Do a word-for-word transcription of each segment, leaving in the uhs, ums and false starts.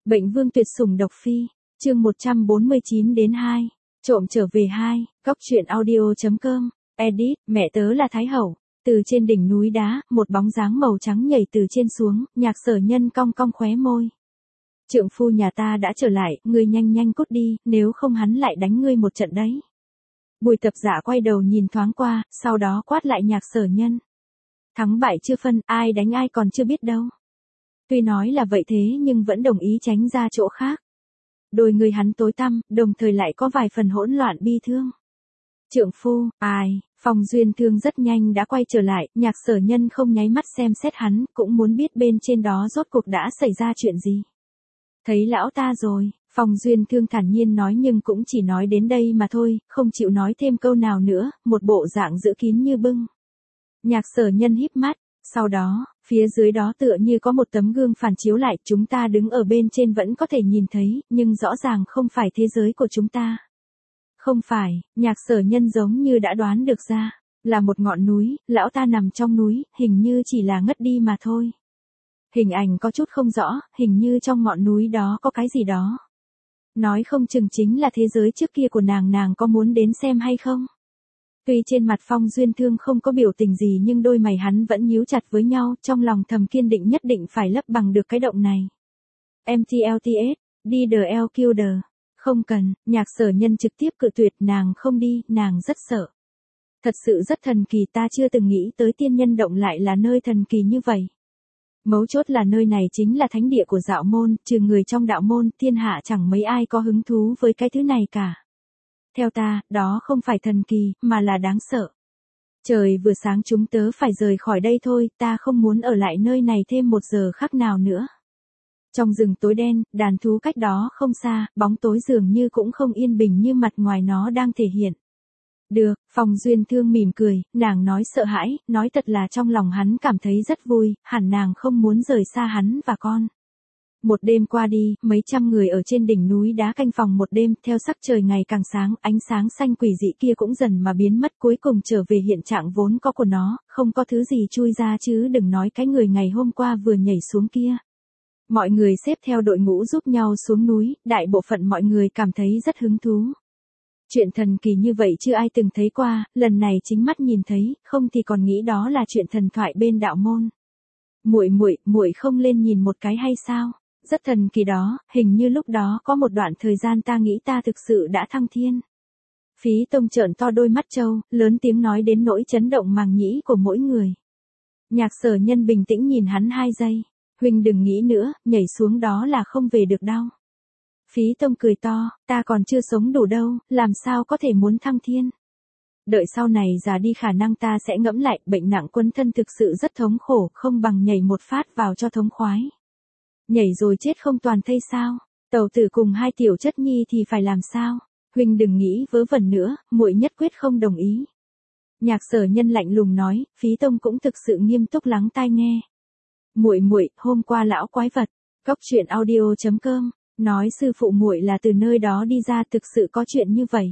Bệnh vương tuyệt sủng độc phi, chương một trăm bốn mươi chín đến hai, trộm trở về hai, góc truyện audio.com, edit, mẹ tớ là Thái Hậu. Từ trên đỉnh núi đá, một bóng dáng màu trắng nhảy từ trên xuống, Nhạc Sở Nhân cong cong khóe môi. Trượng phu nhà ta đã trở lại, ngươi nhanh nhanh cút đi, nếu không hắn lại đánh ngươi một trận đấy. Bùi Tập Giả quay đầu nhìn thoáng qua, sau đó quát lại Nhạc Sở Nhân. Thắng bại chưa phân, ai đánh ai còn chưa biết đâu. Tuy nói là vậy thế nhưng vẫn đồng ý tránh ra chỗ khác. Đôi người hắn tối tăm, đồng thời lại có vài phần hỗn loạn bi thương. Trượng phu, ai, Phong Duyên Thương rất nhanh đã quay trở lại, Nhạc Sở Nhân không nháy mắt xem xét hắn, cũng muốn biết bên trên đó rốt cuộc đã xảy ra chuyện gì. Thấy lão ta rồi, Phong Duyên Thương thản nhiên nói nhưng cũng chỉ nói đến đây mà thôi, không chịu nói thêm câu nào nữa, một bộ dạng giữ kín như bưng. Nhạc Sở Nhân híp mắt, sau đó, phía dưới đó tựa như có một tấm gương phản chiếu lại, chúng ta đứng ở bên trên vẫn có thể nhìn thấy, nhưng rõ ràng không phải thế giới của chúng ta. Không phải, Nhạc Sở Nhân giống như đã đoán được ra, là một ngọn núi, lão ta nằm trong núi, hình như chỉ là ngất đi mà thôi. Hình ảnh có chút không rõ, hình như trong ngọn núi đó có cái gì đó. Nói không chừng chính là thế giới trước kia của nàng, nàng có muốn đến xem hay không? Tuy trên mặt Phong Duyên Thương không có biểu tình gì nhưng đôi mày hắn vẫn nhíu chặt với nhau, trong lòng thầm kiên định nhất định phải lấp bằng được cái động này. em tê lờ tê ét, đi the L Killer. Không cần, Nhạc Sở Nhân trực tiếp cự tuyệt, nàng không đi, nàng rất sợ. Thật sự rất thần kỳ, ta chưa từng nghĩ tới tiên nhân động lại là nơi thần kỳ như vậy. Mấu chốt là nơi này chính là thánh địa của Dạo Môn, trừ người trong đạo môn, thiên hạ chẳng mấy ai có hứng thú với cái thứ này cả. Theo ta, đó không phải thần kỳ, mà là đáng sợ. Trời vừa sáng chúng tớ phải rời khỏi đây thôi, ta không muốn ở lại nơi này thêm một giờ khắc nào nữa. Trong rừng tối đen, đàn thú cách đó không xa, bóng tối dường như cũng không yên bình như mặt ngoài nó đang thể hiện. Được, Phong Duyên Thương mỉm cười, nàng nói sợ hãi, nói thật là trong lòng hắn cảm thấy rất vui, hẳn nàng không muốn rời xa hắn và con. Một đêm qua đi, mấy trăm người ở trên đỉnh núi đá canh phòng một đêm, theo sắc trời ngày càng sáng, ánh sáng xanh quỷ dị kia cũng dần mà biến mất, cuối cùng trở về hiện trạng vốn có của nó, không có thứ gì chui ra chứ đừng nói cái người ngày hôm qua vừa nhảy xuống kia. Mọi người xếp theo đội ngũ giúp nhau xuống núi, đại bộ phận mọi người cảm thấy rất hứng thú. Chuyện thần kỳ như vậy chưa ai từng thấy qua, lần này chính mắt nhìn thấy, không thì còn nghĩ đó là chuyện thần thoại bên đạo môn. Muội muội, muội không lên nhìn một cái hay sao? Rất thần kỳ đó, hình như lúc đó có một đoạn thời gian ta nghĩ ta thực sự đã thăng thiên. Phí Tông trợn to đôi mắt trâu, lớn tiếng nói đến nỗi chấn động màng nhĩ của mỗi người. Nhạc Sở Nhân bình tĩnh nhìn hắn hai giây. Huynh đừng nghĩ nữa, nhảy xuống đó là không về được đâu. Phí Tông cười to, ta còn chưa sống đủ đâu, làm sao có thể muốn thăng thiên. Đợi sau này già đi khả năng ta sẽ ngẫm lại, bệnh nặng quấn thân thực sự rất thống khổ, không bằng nhảy một phát vào cho thống khoái. Nhảy rồi chết không toàn thây sao? Tẩu tử cùng hai tiểu chất nhi thì phải làm sao? Huynh đừng nghĩ vớ vẩn nữa, muội nhất quyết không đồng ý. Nhạc Sở Nhân lạnh lùng nói, Phí Tông cũng thực sự nghiêm túc lắng tai nghe. Muội muội, hôm qua lão quái vật, góc truyện audio.com, nói sư phụ muội là từ nơi đó đi ra, thực sự có chuyện như vậy.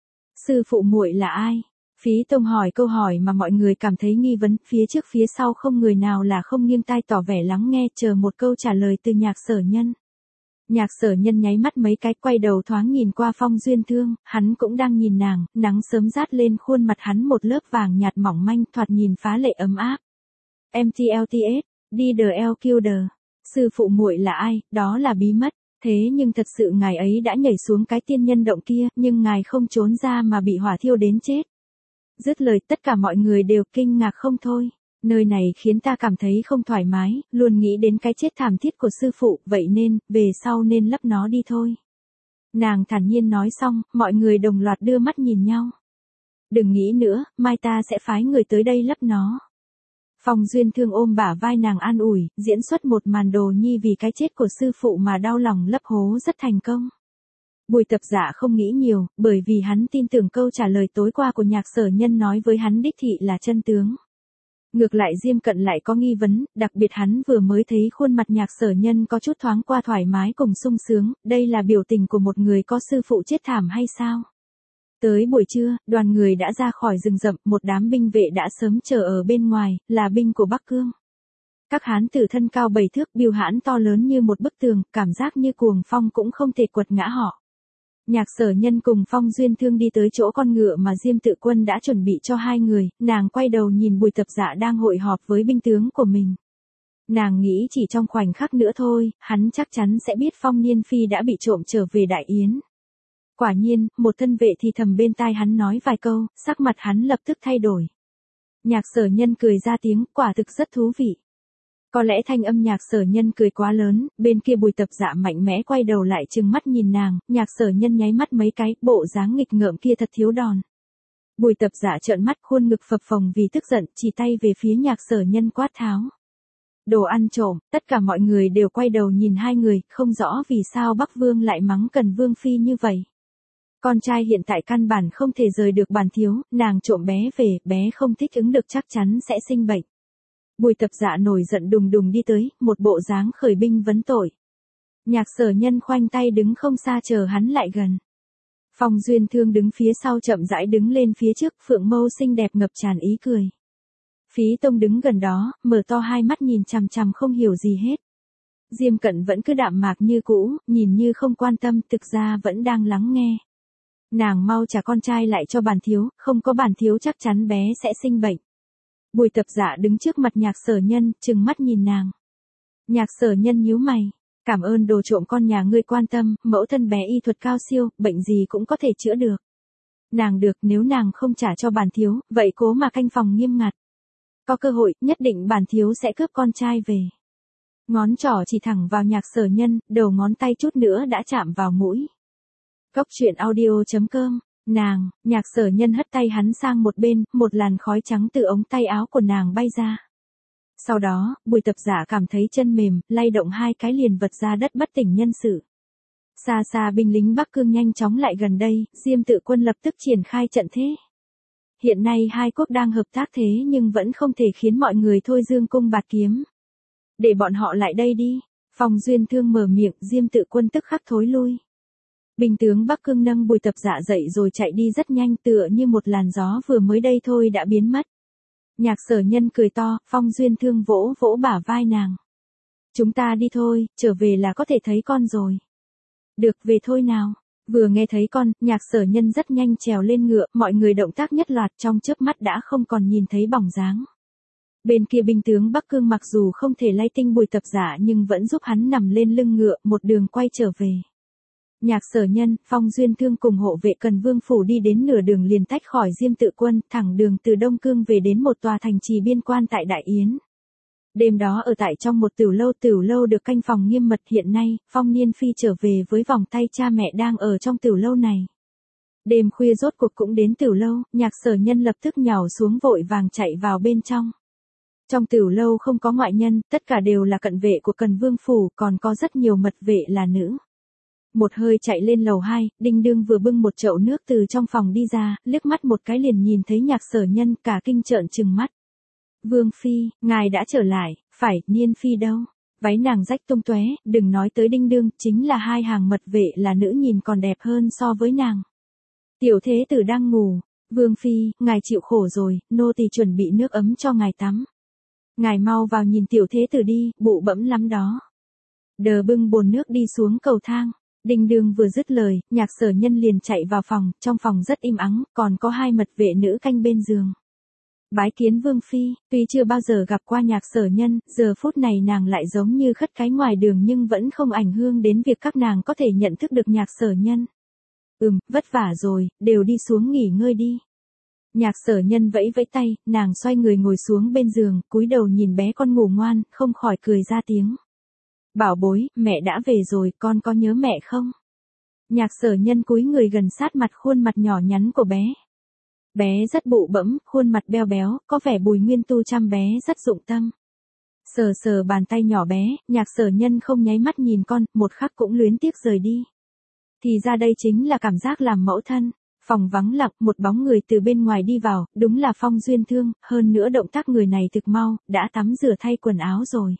Sư phụ muội là ai? Phí Tông hỏi câu hỏi mà mọi người cảm thấy nghi vấn, phía trước phía sau không người nào là không nghiêng tai tỏ vẻ lắng nghe, chờ một câu trả lời từ Nhạc Sở Nhân. Nhạc Sở Nhân nháy mắt mấy cái, quay đầu thoáng nhìn qua Phong Duyên Thương, hắn cũng đang nhìn nàng, nắng sớm rát lên khuôn mặt hắn một lớp vàng nhạt mỏng manh, thoạt nhìn phá lệ ấm áp. em tê lờ tê ét, đi the L Killer. Sư phụ muội là ai, đó là bí mật, thế nhưng thật sự ngài ấy đã nhảy xuống cái tiên nhân động kia, nhưng ngài không trốn ra mà bị hỏa thiêu đến chết. Dứt lời tất cả mọi người đều kinh ngạc không thôi. Nơi này khiến ta cảm thấy không thoải mái, luôn nghĩ đến cái chết thảm thiết của sư phụ, vậy nên, về sau nên lấp nó đi thôi. Nàng thản nhiên nói xong, mọi người đồng loạt đưa mắt nhìn nhau. Đừng nghĩ nữa, mai ta sẽ phái người tới đây lấp nó. Phong Duyên Thương ôm bả vai nàng an ủi, diễn xuất một màn đồ nhi vì cái chết của sư phụ mà đau lòng lấp hố rất thành công. Bùi Tập Giả không nghĩ nhiều, bởi vì hắn tin tưởng câu trả lời tối qua của Nhạc Sở Nhân nói với hắn đích thị là chân tướng. Ngược lại Diêm Cận lại có nghi vấn, đặc biệt hắn vừa mới thấy khuôn mặt Nhạc Sở Nhân có chút thoáng qua thoải mái cùng sung sướng, đây là biểu tình của một người có sư phụ chết thảm hay sao? Tới buổi trưa, đoàn người đã ra khỏi rừng rậm, một đám binh vệ đã sớm chờ ở bên ngoài, là binh của Bắc Cương. Các hán tử thân cao bảy thước, bưu hãn to lớn như một bức tường, cảm giác như cuồng phong cũng không thể quật ngã họ. Nhạc Sở Nhân cùng Phong Duyên Thương đi tới chỗ con ngựa mà Diêm Tự Quân đã chuẩn bị cho hai người, nàng quay đầu nhìn Bùi Tập Dạ đang hội họp với binh tướng của mình. Nàng nghĩ chỉ trong khoảnh khắc nữa thôi, hắn chắc chắn sẽ biết Phong Niên Phi đã bị trộm trở về Đại Yến. Quả nhiên, một thân vệ thì thầm bên tai hắn nói vài câu, sắc mặt hắn lập tức thay đổi. Nhạc Sở Nhân cười ra tiếng, quả thực rất thú vị. Có lẽ thanh âm Nhạc Sở Nhân cười quá lớn, bên kia Bùi Tập Dạ mạnh mẽ quay đầu lại trừng mắt nhìn nàng, Nhạc Sở Nhân nháy mắt mấy cái, bộ dáng nghịch ngợm kia thật thiếu đòn. Bùi Tập Dạ trợn mắt, khuôn ngực phập phồng vì tức giận, chỉ tay về phía Nhạc Sở Nhân quát tháo. Đồ ăn trộm, tất cả mọi người đều quay đầu nhìn hai người, không rõ vì sao Bắc Vương lại mắng Cần Vương Phi như vậy. Con trai hiện tại căn bản không thể rời được bàn thiếu, nàng trộm bé về, bé không thích ứng được chắc chắn sẽ sinh bệnh. Bùi Tập Dạ nổi giận đùng đùng đi tới, một bộ dáng khởi binh vấn tội. Nhạc Sở Nhân khoanh tay đứng không xa chờ hắn lại gần. Phong Duyên Thương đứng phía sau chậm rãi đứng lên phía trước, phượng mâu xinh đẹp ngập tràn ý cười. Phí Tông đứng gần đó, mở to hai mắt nhìn chằm chằm không hiểu gì hết. Diêm Cận vẫn cứ đạm mạc như cũ, nhìn như không quan tâm, thực ra vẫn đang lắng nghe. Nàng mau trả con trai lại cho bản thiếu, không có bản thiếu chắc chắn bé sẽ sinh bệnh. Bùi Tập Dạ đứng trước mặt Nhạc Sở Nhân, trừng mắt nhìn nàng. Nhạc Sở Nhân nhíu mày, cảm ơn đồ trộm con nhà ngươi quan tâm, mẫu thân bé y thuật cao siêu, bệnh gì cũng có thể chữa được. Nàng được, nếu nàng không trả cho bản thiếu, vậy cố mà canh phòng nghiêm ngặt. Có cơ hội, nhất định bản thiếu sẽ cướp con trai về. Ngón trỏ chỉ thẳng vào Nhạc Sở Nhân, đầu ngón tay chút nữa đã chạm vào mũi. Góc truyện audio chấm com, nàng, Nhạc Sở Nhân hất tay hắn sang một bên, một làn khói trắng từ ống tay áo của nàng bay ra. Sau đó, Bùi Tập Dạ cảm thấy chân mềm, lay động hai cái liền vật ra đất bất tỉnh nhân sự. Xa xa binh lính Bắc Cương nhanh chóng lại gần đây, Diêm Tự Quân lập tức triển khai trận thế. Hiện nay hai quốc đang hợp tác thế nhưng vẫn không thể khiến mọi người thôi dương cung bạt kiếm. Để bọn họ lại đây đi. Phong Duyên Thương mở miệng, Diêm Tự Quân tức khắc thối lui. Binh tướng Bắc Cương nâng Bùi Tập Dạ dậy rồi chạy đi rất nhanh, tựa như một làn gió vừa mới đây thôi đã biến mất. Nhạc Sở Nhân cười to, Phong Duyên Thương vỗ vỗ bả vai nàng. Chúng ta đi thôi, trở về là có thể thấy con rồi. Được, về thôi nào. Vừa nghe thấy con, Nhạc Sở Nhân rất nhanh trèo lên ngựa, mọi người động tác nhất loạt, trong chớp mắt đã không còn nhìn thấy bóng dáng. Bên kia binh tướng Bắc Cương mặc dù không thể lay tinh Bùi Tập Dạ nhưng vẫn giúp hắn nằm lên lưng ngựa, một đường quay trở về. Nhạc Sở Nhân, Phong Duyên Thương cùng hộ vệ Cần Vương phủ đi đến nửa đường liền tách khỏi Diêm Tự Quân, thẳng đường từ Đông Cương về đến một tòa thành trì biên quan tại Đại Yến. Đêm đó ở tại trong một tửu lâu, tửu lâu được canh phòng nghiêm mật, hiện nay, Phong Niên Phi trở về với vòng tay cha mẹ đang ở trong tửu lâu này. Đêm khuya rốt cuộc cũng đến tửu lâu, Nhạc Sở Nhân lập tức nhào xuống vội vàng chạy vào bên trong. Trong tửu lâu không có ngoại nhân, tất cả đều là cận vệ của Cần Vương phủ, còn có rất nhiều mật vệ là nữ. Một hơi chạy lên lầu hai, Đinh Đương vừa bưng một chậu nước từ trong phòng đi ra, liếc mắt một cái liền nhìn thấy Nhạc Sở Nhân, cả kinh trợn trừng mắt. Vương Phi, ngài đã trở lại, phải, Niên Phi đâu? Váy nàng rách tung tóe, đừng nói tới Đinh Đương, chính là hai hàng mật vệ là nữ nhìn còn đẹp hơn so với nàng. Tiểu thế tử đang ngủ, Vương Phi, ngài chịu khổ rồi, nô tỳ chuẩn bị nước ấm cho ngài tắm. Ngài mau vào nhìn tiểu thế tử đi, bụ bẫm lắm đó. Đờ bưng bồn nước đi xuống cầu thang. Đinh Đương vừa dứt lời, Nhạc Sở Nhân liền chạy vào phòng, trong phòng rất im ắng, còn có hai mật vệ nữ canh bên giường. Bái kiến Vương Phi, tuy chưa bao giờ gặp qua Nhạc Sở Nhân, giờ phút này nàng lại giống như khất cái ngoài đường nhưng vẫn không ảnh hưởng đến việc các nàng có thể nhận thức được Nhạc Sở Nhân. Ừm, vất vả rồi, đều đi xuống nghỉ ngơi đi. Nhạc Sở Nhân vẫy vẫy tay, nàng xoay người ngồi xuống bên giường, cúi đầu nhìn bé con ngủ ngoan, không khỏi cười ra tiếng. Bảo bối, mẹ đã về rồi, con có nhớ mẹ không? Nhạc Sở Nhân cúi người gần sát mặt khuôn mặt nhỏ nhắn của bé. Bé rất bụ bẫm, khuôn mặt beo béo, có vẻ Bùi Nguyên Tu chăm bé rất dụng tâm. Sờ sờ bàn tay nhỏ bé, Nhạc Sở Nhân không nháy mắt nhìn con, một khắc cũng luyến tiếc rời đi. Thì ra đây chính là cảm giác làm mẫu thân. Phòng vắng lặng, một bóng người từ bên ngoài đi vào, đúng là Phong Duyên Thương, hơn nữa động tác người này thực mau, đã tắm rửa thay quần áo rồi.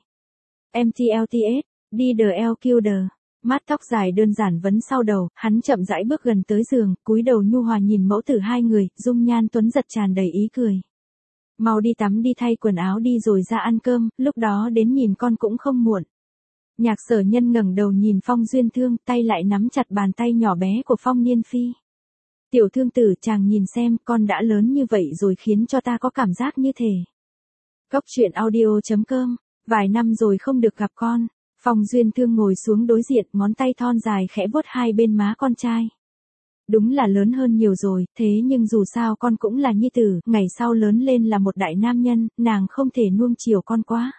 em tê lờ tê ét, đi đờ eo Kilder, mát tóc dài đơn giản vấn sau đầu, hắn chậm rãi bước gần tới giường, cúi đầu nhu hòa nhìn mẫu tử hai người, dung nhan tuấn giật tràn đầy ý cười. Mau đi tắm đi thay quần áo đi rồi ra ăn cơm, lúc đó đến nhìn con cũng không muộn. Nhạc Sở Nhân ngẩng đầu nhìn Phong Duyên Thương, tay lại nắm chặt bàn tay nhỏ bé của Phong Niên Phi. Tiểu thương tử, chàng nhìn xem, con đã lớn như vậy rồi khiến cho ta có cảm giác như thế. Góc truyện audio chấm com, vài năm rồi không được gặp con. Phong Duyên Thương ngồi xuống đối diện, ngón tay thon dài khẽ vuốt hai bên má con trai. Đúng là lớn hơn nhiều rồi, thế nhưng dù sao con cũng là nhi tử, ngày sau lớn lên là một đại nam nhân, nàng không thể nuông chiều con quá.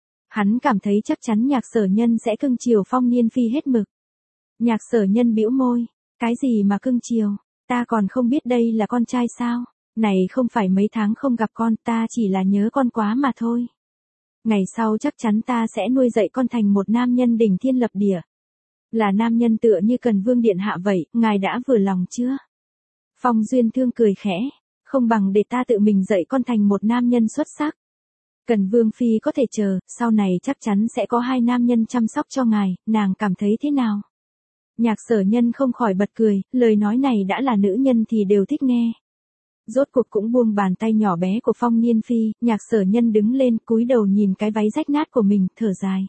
Hắn cảm thấy chắc chắn Nhạc Sở Nhân sẽ cưng chiều Phong Niên Phi hết mực. Nhạc Sở Nhân bĩu môi, cái gì mà cưng chiều, ta còn không biết đây là con trai sao, này không phải mấy tháng không gặp con, ta chỉ là nhớ con quá mà thôi. Ngày sau chắc chắn ta sẽ nuôi dạy con thành một nam nhân đỉnh thiên lập địa. Là nam nhân tựa như Cần Vương điện hạ vậy, ngài đã vừa lòng chưa? Phong Duyên Thương cười khẽ, không bằng để ta tự mình dạy con thành một nam nhân xuất sắc. Cần Vương phi có thể chờ, sau này chắc chắn sẽ có hai nam nhân chăm sóc cho ngài, nàng cảm thấy thế nào? Nhạc Sở Nhân không khỏi bật cười, lời nói này đã là nữ nhân thì đều thích nghe. Rốt cuộc cũng buông bàn tay nhỏ bé của Phong Niên Phi, Nhạc Sở Nhân đứng lên cúi đầu nhìn cái váy rách nát của mình, thở dài.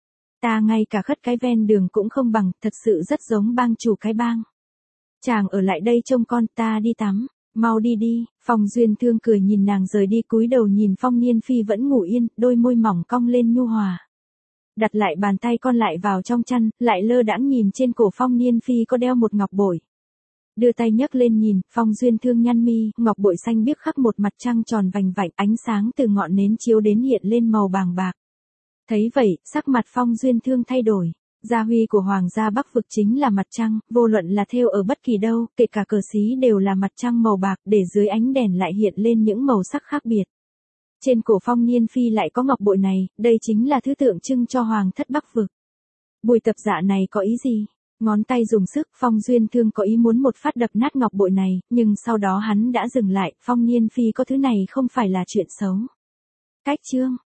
Ta ngay cả khất cái ven đường cũng không bằng, thật sự rất giống bang chủ cái bang. Chàng ở lại đây trông con, ta đi tắm, mau đi đi. Phong Duyên Thương cười nhìn nàng rời đi, cúi đầu nhìn Phong Niên Phi vẫn ngủ yên, đôi môi mỏng cong lên nhu hòa. Đặt lại bàn tay con lại vào trong chăn, lại lơ đãng nhìn trên cổ Phong Niên Phi có đeo một ngọc bội. Đưa tay nhấc lên nhìn, Phong Duyên Thương nhăn mi, ngọc bội xanh biếc khắc một mặt trăng tròn vành vạnh, ánh sáng từ ngọn nến chiếu đến hiện lên màu bàng bạc. Thấy vậy, sắc mặt Phong Duyên Thương thay đổi. Gia huy của Hoàng gia Bắc vực chính là mặt trăng, vô luận là thêu ở bất kỳ đâu, kể cả cờ xí đều là mặt trăng màu bạc, để dưới ánh đèn lại hiện lên những màu sắc khác biệt. Trên cổ Phong Niên Phi lại có ngọc bội này, đây chính là thứ tượng trưng cho Hoàng thất Bắc vực. Bùi Tập Dạ này có ý gì? Ngón tay dùng sức, Phong Duyên Thương có ý muốn một phát đập nát ngọc bội này, nhưng sau đó hắn đã dừng lại, Phong Niên Phi có thứ này không phải là chuyện xấu. Cách chương